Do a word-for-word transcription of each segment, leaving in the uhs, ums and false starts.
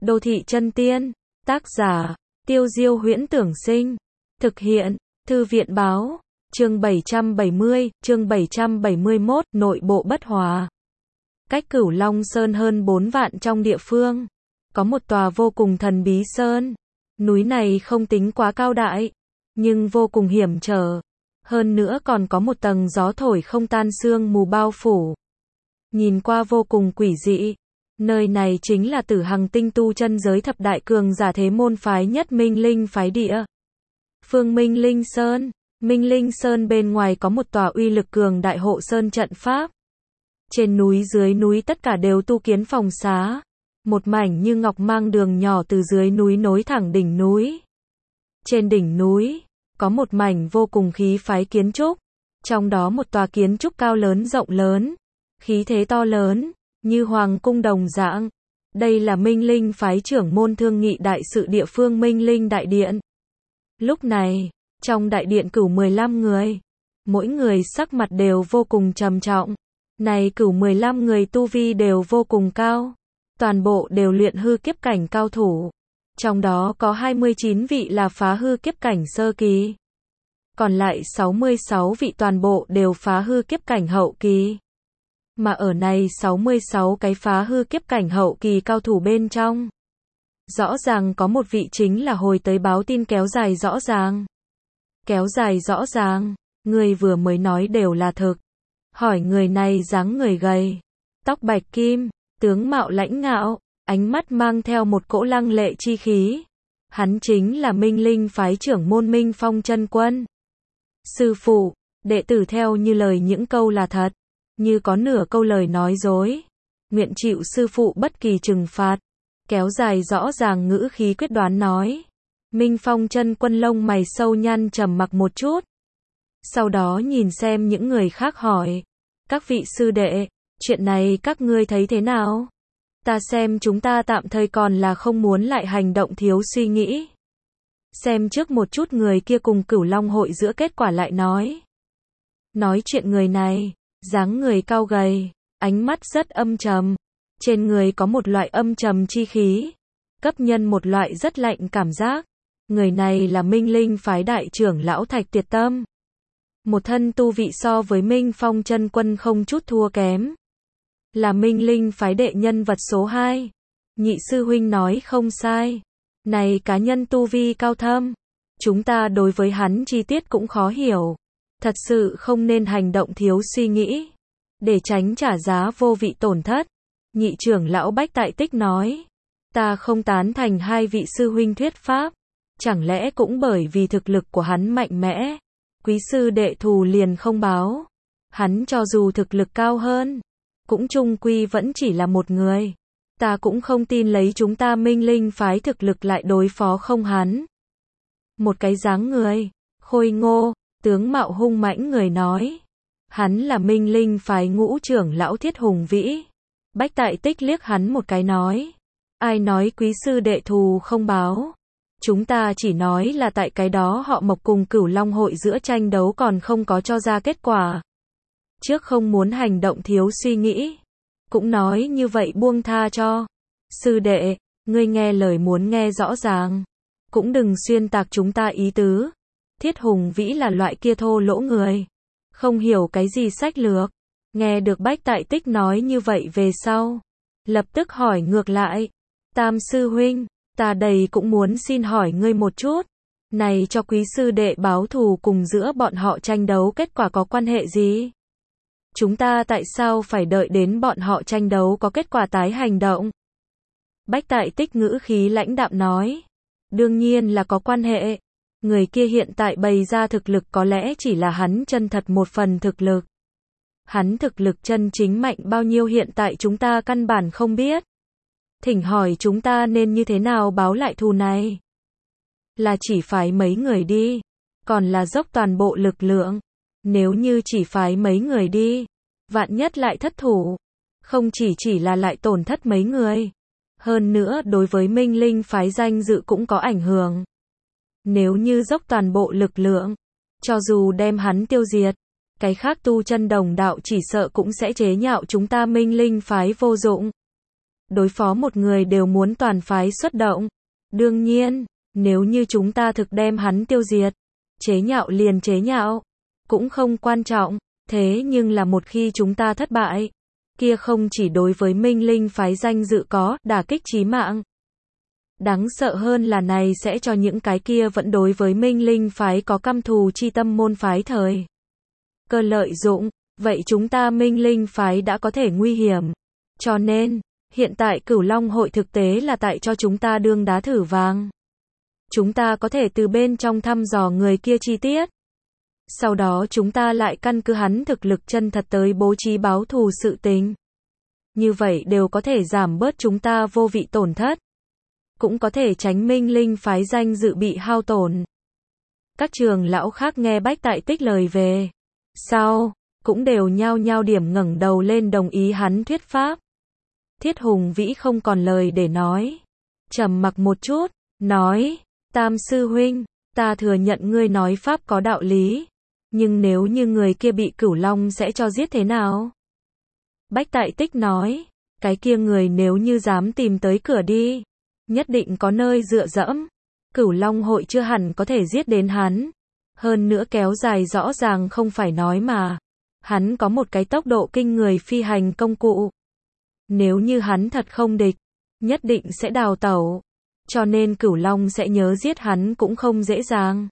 Đô thị chân tiên, tác giả, Tiêu Diêu Huyễn Tưởng Sinh, thực hiện, Thư viện Báo, chương bảy trăm bảy mươi, chương bảy trăm bảy mươi mốt, nội bộ bất hòa. Cách Cửu Long Sơn hơn bốn vạn trong địa phương, có một tòa vô cùng thần bí sơn. Núi này không tính quá cao đại, nhưng vô cùng hiểm trở. Hơn nữa còn có một tầng gió thổi không tan sương mù bao phủ. Nhìn qua vô cùng quỷ dị. Nơi này chính là Tử Hằng tinh tu chân giới thập đại cường giả thế môn phái nhất Minh Linh phái địa. Phương Minh Linh Sơn. Minh Linh Sơn bên ngoài có một tòa uy lực cường đại hộ sơn trận pháp. Trên núi dưới núi tất cả đều tu kiến phòng xá. Một mảnh như ngọc mang đường nhỏ từ dưới núi nối thẳng đỉnh núi. Trên đỉnh núi, có một mảnh vô cùng khí phái kiến trúc. Trong đó một tòa kiến trúc cao lớn rộng lớn. Khí thế to lớn, như hoàng cung đồng dạng. Đây là Minh Linh phái trưởng môn thương nghị đại sự địa phương Minh Linh đại điện. Lúc này, trong đại điện cửu mười lăm người. Mỗi người sắc mặt đều vô cùng trầm trọng. Này cửu mười lăm người tu vi đều vô cùng cao. Toàn bộ đều luyện hư kiếp cảnh cao thủ. Trong đó có hai mươi chín vị là phá hư kiếp cảnh sơ kỳ. Còn lại sáu mươi sáu vị toàn bộ đều phá hư kiếp cảnh hậu kỳ. Mà ở này sáu mươi sáu cái phá hư kiếp cảnh hậu kỳ cao thủ bên trong. Rõ ràng có một vị chính là hồi tới báo tin kéo dài rõ ràng. Kéo dài rõ ràng, người vừa mới nói đều là thực. Hỏi người này dáng người gầy, tóc bạch kim, tướng mạo lãnh ngạo, ánh mắt mang theo một cỗ lăng lệ chi khí. Hắn chính là Minh Linh phái trưởng môn Minh Phong Chân Quân. Sư phụ, đệ tử theo như lời những câu là thật, như có nửa câu lời nói dối, nguyện chịu sư phụ bất kỳ trừng phạt. Kéo dài rõ ràng ngữ khí quyết đoán nói. Minh Phong Chân Quân lông mày sâu nhăn trầm mặc một chút. Sau đó nhìn xem những người khác hỏi. Các vị sư đệ, chuyện này các ngươi thấy thế nào? Ta xem chúng ta tạm thời còn là không muốn lại hành động thiếu suy nghĩ. Xem trước một chút người kia cùng Cửu Long hội giữa kết quả lại nói. Nói chuyện người này, dáng người cao gầy, ánh mắt rất âm trầm. Trên người có một loại âm trầm chi khí, cấp nhân một loại rất lạnh cảm giác. Người này là Minh Linh phái đại trưởng lão Thạch Tiệt Tâm. Một thân tu vị so với Minh Phong Chân Quân không chút thua kém. Là Minh Linh phái đệ nhân vật số hai. Nhị sư huynh nói không sai. Này cá nhân tu vi cao thâm. Chúng ta đối với hắn chi tiết cũng khó hiểu. Thật sự không nên hành động thiếu suy nghĩ. Để tránh trả giá vô vị tổn thất. Nhị trưởng lão Bách Tại Tích nói. Ta không tán thành hai vị sư huynh thuyết pháp. Chẳng lẽ cũng bởi vì thực lực của hắn mạnh mẽ. Quý sư đệ thù liền không báo. Hắn cho dù thực lực cao hơn. Cũng chung quy vẫn chỉ là một người. Ta cũng không tin lấy chúng ta Minh Linh phái thực lực lại đối phó không hắn. Một cái dáng người, khôi ngô, tướng mạo hung mãnh người nói. Hắn là Minh Linh phái ngũ trưởng lão Thiết Hùng Vĩ. Bách Tại Tích liếc hắn một cái nói. Ai nói quý sư đệ thù không báo. Chúng ta chỉ nói là tại cái đó họ Mộc cùng Cửu Long hội giữa tranh đấu còn không có cho ra kết quả. Trước không muốn hành động thiếu suy nghĩ. Cũng nói như vậy buông tha cho. Sư đệ, ngươi nghe lời muốn nghe rõ ràng. Cũng đừng xuyên tạc chúng ta ý tứ. Thiết Hùng Vĩ là loại kia thô lỗ người. Không hiểu cái gì sách lược. Nghe được Bách Tại Tích nói như vậy về sau. Lập tức hỏi ngược lại. Tam sư huynh, ta đây cũng muốn xin hỏi ngươi một chút. Này cho quý sư đệ báo thù cùng giữa bọn họ tranh đấu kết quả có quan hệ gì? Chúng ta tại sao phải đợi đến bọn họ tranh đấu có kết quả tái hành động? Bách Tại Tích ngữ khí lãnh đạm nói. Đương nhiên là có quan hệ. Người kia hiện tại bày ra thực lực có lẽ chỉ là hắn chân thật một phần thực lực. Hắn thực lực chân chính mạnh bao nhiêu hiện tại chúng ta căn bản không biết. Thỉnh hỏi chúng ta nên như thế nào báo lại thù này? Là chỉ phái mấy người đi, còn là dốc toàn bộ lực lượng. Nếu như chỉ phái mấy người đi, vạn nhất lại thất thủ, không chỉ chỉ là lại tổn thất mấy người, hơn nữa đối với Minh Linh phái danh dự cũng có ảnh hưởng. Nếu như dốc toàn bộ lực lượng, cho dù đem hắn tiêu diệt, cái khác tu chân đồng đạo chỉ sợ cũng sẽ chế nhạo chúng ta Minh Linh phái vô dụng. đối phó một người đều muốn toàn phái xuất động. Đương nhiên, nếu như chúng ta thực đem hắn tiêu diệt, chế nhạo liền chế nhạo, cũng không quan trọng, thế nhưng là một khi chúng ta thất bại, kia không chỉ đối với Minh Linh phái danh dự có đả kích chí mạng. Đáng sợ hơn là này sẽ cho những cái kia vẫn đối với Minh Linh phái có căm thù chi tâm môn phái thời cơ lợi dụng, vậy chúng ta Minh Linh phái đã có thể nguy hiểm. Cho nên, hiện tại Cửu Long hội thực tế là tại cho chúng ta đương đá thử vàng. Chúng ta có thể từ bên trong thăm dò người kia chi tiết. Sau đó chúng ta lại căn cứ hắn thực lực chân thật tới bố trí báo thù sự tình. Như vậy đều có thể giảm bớt chúng ta vô vị tổn thất. Cũng có thể tránh Minh Linh phái danh dự bị hao tổn. Các trường lão khác nghe Bách Tại Tích lời về sau, cũng đều nhao nhao điểm ngẩng đầu lên đồng ý hắn thuyết pháp. Thiết Hùng Vĩ không còn lời để nói. Trầm mặc một chút, nói, Tam sư huynh, ta thừa nhận ngươi nói pháp có đạo lý. Nhưng nếu như người kia bị Cửu Long sẽ cho giết thế nào? Bách Tại Tích nói, cái kia người nếu như dám tìm tới cửa đi, nhất định có nơi dựa dẫm. Cửu Long hội chưa hẳn có thể giết đến hắn. Hơn nữa kéo dài rõ ràng không phải nói mà. Hắn có một cái tốc độ kinh người phi hành công cụ. Nếu như hắn thật không địch, nhất định sẽ đào tẩu. Cho nên Cửu Long sẽ nhớ giết hắn cũng không dễ dàng.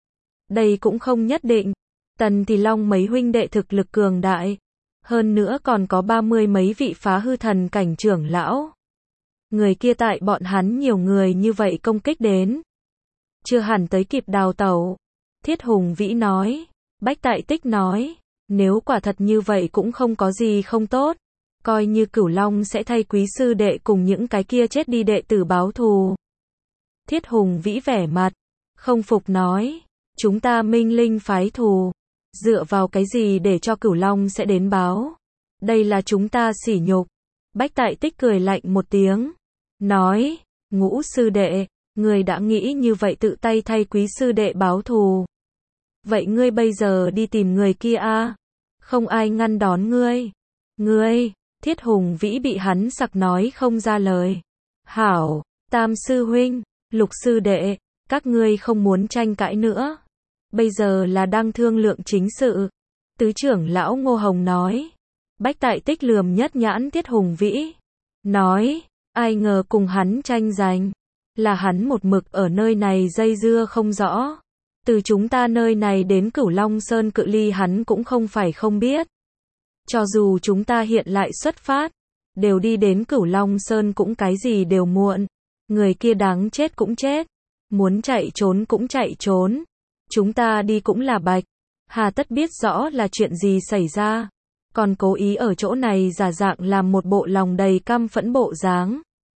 Đây cũng không nhất định. Tần Thì Long mấy huynh đệ thực lực cường đại. Hơn nữa còn có ba mươi mấy vị phá hư thần cảnh trưởng lão. Người kia tại bọn hắn nhiều người như vậy công kích đến. Chưa hẳn tới kịp đào tẩu. Thiết Hùng Vĩ nói. Bách Tại Tích nói. Nếu quả thật như vậy cũng không có gì không tốt. Coi như Cửu Long sẽ thay quý sư đệ cùng những cái kia chết đi đệ tử báo thù. Thiết Hùng Vĩ vẻ mặt không phục nói. Chúng ta Minh Linh phái thù. Dựa vào cái gì để cho Cửu Long sẽ đến báo? Đây là chúng ta sỉ nhục. Bách Tại Tích cười lạnh một tiếng. Nói, Ngũ sư đệ, ngươi đã nghĩ như vậy tự tay thay quý sư đệ báo thù. Vậy ngươi bây giờ đi tìm người kia a? Không ai ngăn đón ngươi. Ngươi, Thiết Hùng Vĩ bị hắn sặc nói không ra lời. Hảo, Tam sư huynh, Lục sư đệ, các ngươi không muốn tranh cãi nữa. Bây giờ là đang thương lượng chính sự. Tứ trưởng lão Ngô Hồng nói. Bách Tại Tích lườm nhất nhãn Thiết Hùng Vĩ. Nói, ai ngờ cùng hắn tranh giành. Là hắn một mực ở nơi này dây dưa không rõ. Từ chúng ta nơi này đến Cửu Long Sơn cự ly hắn cũng không phải không biết. Cho dù chúng ta hiện lại xuất phát, đều đi đến Cửu Long Sơn cũng cái gì đều muộn. Người kia đáng chết cũng chết. Muốn chạy trốn cũng chạy trốn. Chúng ta đi cũng là bạch. Hà tất biết rõ là chuyện gì xảy ra. Còn cố ý ở chỗ này giả dạng làm một bộ lòng đầy căm phẫn bộ dáng.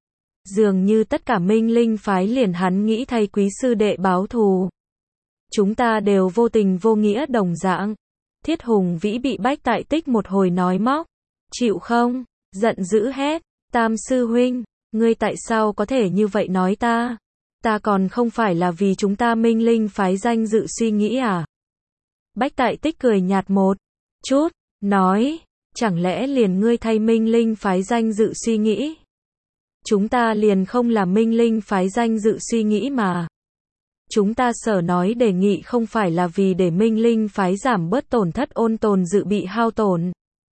Dường như tất cả Minh Linh phái liền hắn nghĩ thay quý sư đệ báo thù. Chúng ta đều vô tình vô nghĩa đồng dạng. Thiết Hùng Vĩ bị Bách Tại Tích một hồi nói móc. Chịu không? Giận dữ hét. Tam sư huynh, ngươi tại sao có thể như vậy nói ta? Ta còn không phải là vì chúng ta Minh Linh phái danh dự suy nghĩ à? Bách Tại Tích cười nhạt một chút, nói, chẳng lẽ liền ngươi thay Minh Linh phái danh dự suy nghĩ? Chúng ta liền không là Minh Linh phái danh dự suy nghĩ mà. Chúng ta sở nói đề nghị không phải là vì để Minh Linh phái giảm bớt tổn thất ôn tồn dự bị hao tổn.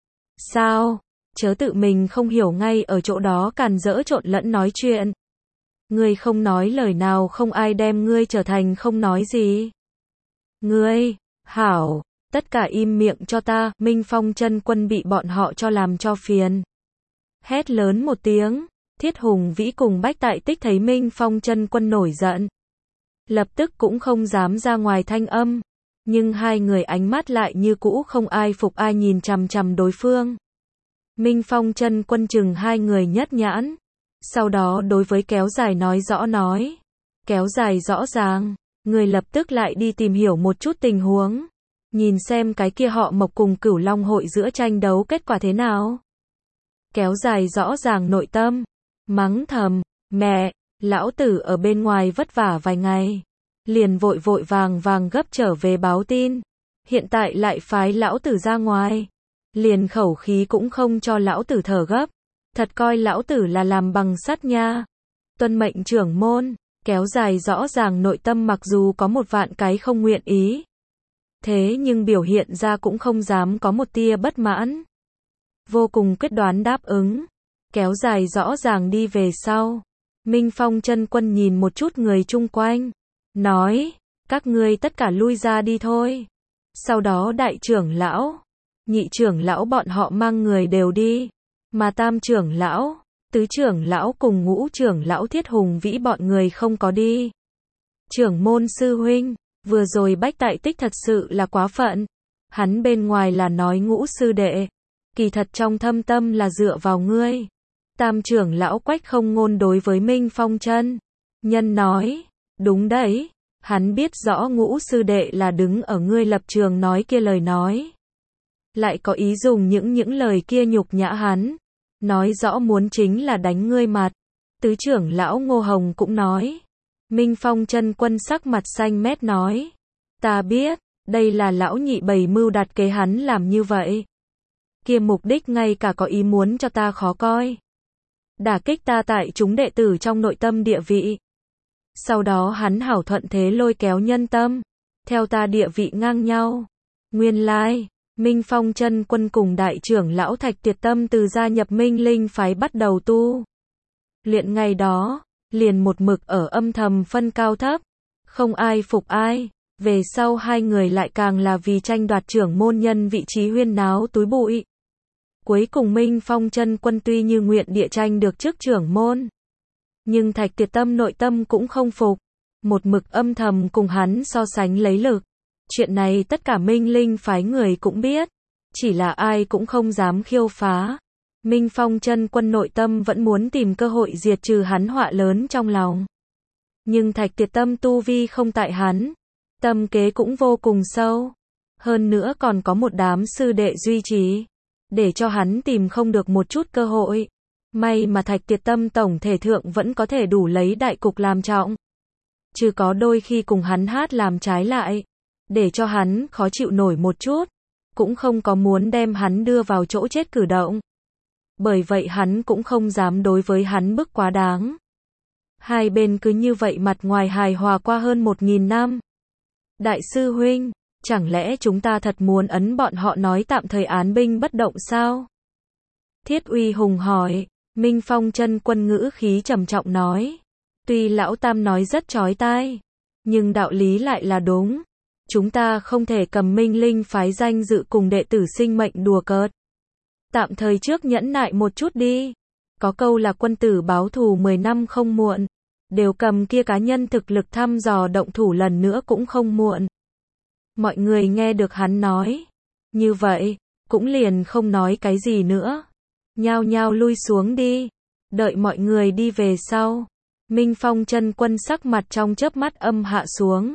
Sao? Chớ tự mình không hiểu ngay ở chỗ đó càn rỡ trộn lẫn nói chuyện. Ngươi không nói lời nào không ai đem ngươi trở thành không nói gì. Ngươi, hảo, tất cả im miệng cho ta, Minh Phong chân quân bị bọn họ cho làm cho phiền. Hét lớn một tiếng, Thiết Hùng Vĩ cùng Bách Tại Tích thấy Minh Phong chân quân nổi giận. Lập tức cũng không dám ra ngoài thanh âm. Nhưng hai người ánh mắt lại như cũ không ai phục ai nhìn chằm chằm đối phương. Minh Phong chân quân chừng hai người nhất nhãn. Sau đó đối với kéo dài nói rõ nói. Kéo dài rõ ràng. Người lập tức lại đi tìm hiểu một chút tình huống. Nhìn xem cái kia họ Mộc cùng Cửu Long hội giữa tranh đấu kết quả thế nào. Kéo dài rõ ràng nội tâm. Mắng thầm. Mẹ, lão tử ở bên ngoài vất vả vài ngày. Liền vội vội vàng vàng gấp trở về báo tin. Hiện tại lại phái lão tử ra ngoài. Liền khẩu khí cũng không cho lão tử thở gấp. Thật coi lão tử là làm bằng sắt nha. Tuân mệnh trưởng môn, kéo dài rõ ràng nội tâm mặc dù có một vạn cái không nguyện ý. Thế nhưng biểu hiện ra cũng không dám có một tia bất mãn. Vô cùng quyết đoán đáp ứng. Kéo dài rõ ràng đi về sau. Minh Phong chân quân nhìn một chút người chung quanh. Nói, các ngươi tất cả lui ra đi thôi. Sau đó đại trưởng lão, nhị trưởng lão bọn họ mang người đều đi. Mà tam trưởng lão, tứ trưởng lão cùng ngũ trưởng lão Thiết Hùng Vĩ bọn người không có đi. Trưởng môn sư huynh, vừa rồi Bách Tại Tích thật sự là quá phận. Hắn bên ngoài là nói ngũ sư đệ, kỳ thật trong thâm tâm là dựa vào ngươi. Tam trưởng lão Quách Không Ngôn đối với Minh Phong chân nhân nói, đúng đấy, hắn biết rõ ngũ sư đệ là đứng ở ngươi lập trường nói kia lời nói. Lại có ý dùng những những lời kia nhục nhã hắn, nói rõ muốn chính là đánh ngươi mặt. Tứ trưởng lão Ngô Hồng cũng nói. Minh Phong chân quân sắc mặt xanh mét nói, ta biết, đây là lão nhị bày mưu đặt kế hắn làm như vậy. Kia mục đích ngay cả có ý muốn cho ta khó coi. Đả kích ta tại chúng đệ tử trong nội tâm địa vị. Sau đó hắn hảo thuận thế lôi kéo nhân tâm, theo ta địa vị ngang nhau. Nguyên lai, Minh Phong chân quân cùng đại trưởng lão Thạch Tiệt Tâm từ gia nhập Minh Linh phái bắt đầu tu luyện ngày đó, liền một mực ở âm thầm phân cao thấp, không ai phục ai. Về sau hai người lại càng là vì tranh đoạt trưởng môn nhân vị trí huyên náo túi bụi. Cuối cùng Minh Phong chân quân tuy như nguyện địa tranh được chức trưởng môn, nhưng Thạch Tiệt Tâm nội tâm cũng không phục, một mực âm thầm cùng hắn so sánh lấy lực. Chuyện này tất cả Minh Linh phái người cũng biết, chỉ là ai cũng không dám khiêu phá. Minh Phong chân quân nội tâm vẫn muốn tìm cơ hội diệt trừ hắn họa lớn trong lòng. Nhưng Thạch Tiệt Tâm tu vi không tại hắn, tâm kế cũng vô cùng sâu. Hơn nữa còn có một đám sư đệ duy trì, để cho hắn tìm không được một chút cơ hội. May mà Thạch Tiệt Tâm tổng thể thượng vẫn có thể đủ lấy đại cục làm trọng. Chứ có đôi khi cùng hắn hát làm trái lại, để cho hắn khó chịu nổi một chút, cũng không có muốn đem hắn đưa vào chỗ chết cử động. Bởi vậy hắn cũng không dám đối với hắn bức quá đáng. Hai bên cứ như vậy mặt ngoài hài hòa qua hơn một nghìn năm. Đại sư huynh, chẳng lẽ chúng ta thật muốn ấn bọn họ nói tạm thời án binh bất động sao? Thiết Uy Hùng hỏi. Minh Phong chân quân ngữ khí trầm trọng nói. Tuy lão tam nói rất chói tai, nhưng đạo lý lại là đúng. Chúng ta không thể cầm Minh Linh phái danh dự cùng đệ tử sinh mệnh đùa cợt. Tạm thời trước nhẫn nại một chút đi. Có câu là quân tử báo thù mười năm không muộn. Đều cầm kia cá nhân thực lực thăm dò động thủ lần nữa cũng không muộn. Mọi người nghe được hắn nói như vậy, cũng liền không nói cái gì nữa. Nhao nhao lui xuống đi. Đợi mọi người đi về sau, Minh Phong chân quân sắc mặt trong chớp mắt âm hạ xuống.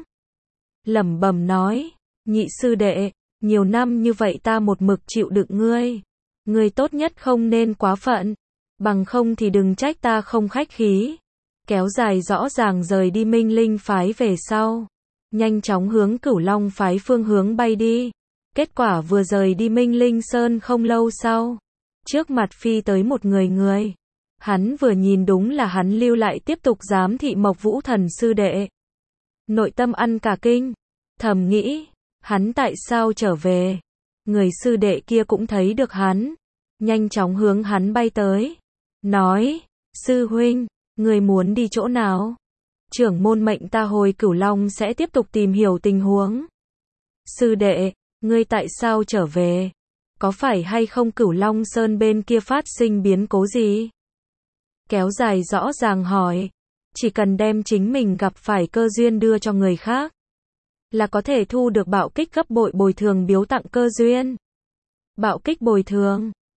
Lẩm bẩm nói, nhị sư đệ, nhiều năm như vậy ta một mực chịu đựng ngươi. Ngươi tốt nhất không nên quá phận, bằng không thì đừng trách ta không khách khí. Kéo dài rõ ràng rời đi Minh Linh phái về sau, nhanh chóng hướng Cửu Long phái phương hướng bay đi. Kết quả vừa rời đi Minh Linh Sơn không lâu sau, trước mặt phi tới một người người. Hắn vừa nhìn đúng là hắn lưu lại tiếp tục giám thị Mộc Vũ Thần sư đệ. Nội tâm ăn cả kinh, thầm nghĩ, hắn tại sao trở về? Người sư đệ kia cũng thấy được hắn, nhanh chóng hướng hắn bay tới, nói, sư huynh, người muốn đi chỗ nào? Trưởng môn mệnh ta hồi Cửu Long sẽ tiếp tục tìm hiểu tình huống. Sư đệ, ngươi tại sao trở về? Có phải hay không Cửu Long Sơn bên kia phát sinh biến cố gì? Kéo dài rõ ràng hỏi, chỉ cần đem chính mình gặp phải cơ duyên đưa cho người khác, là có thể thu được bạo kích gấp bội bồi thường biếu tặng cơ duyên. Bạo kích bồi thường,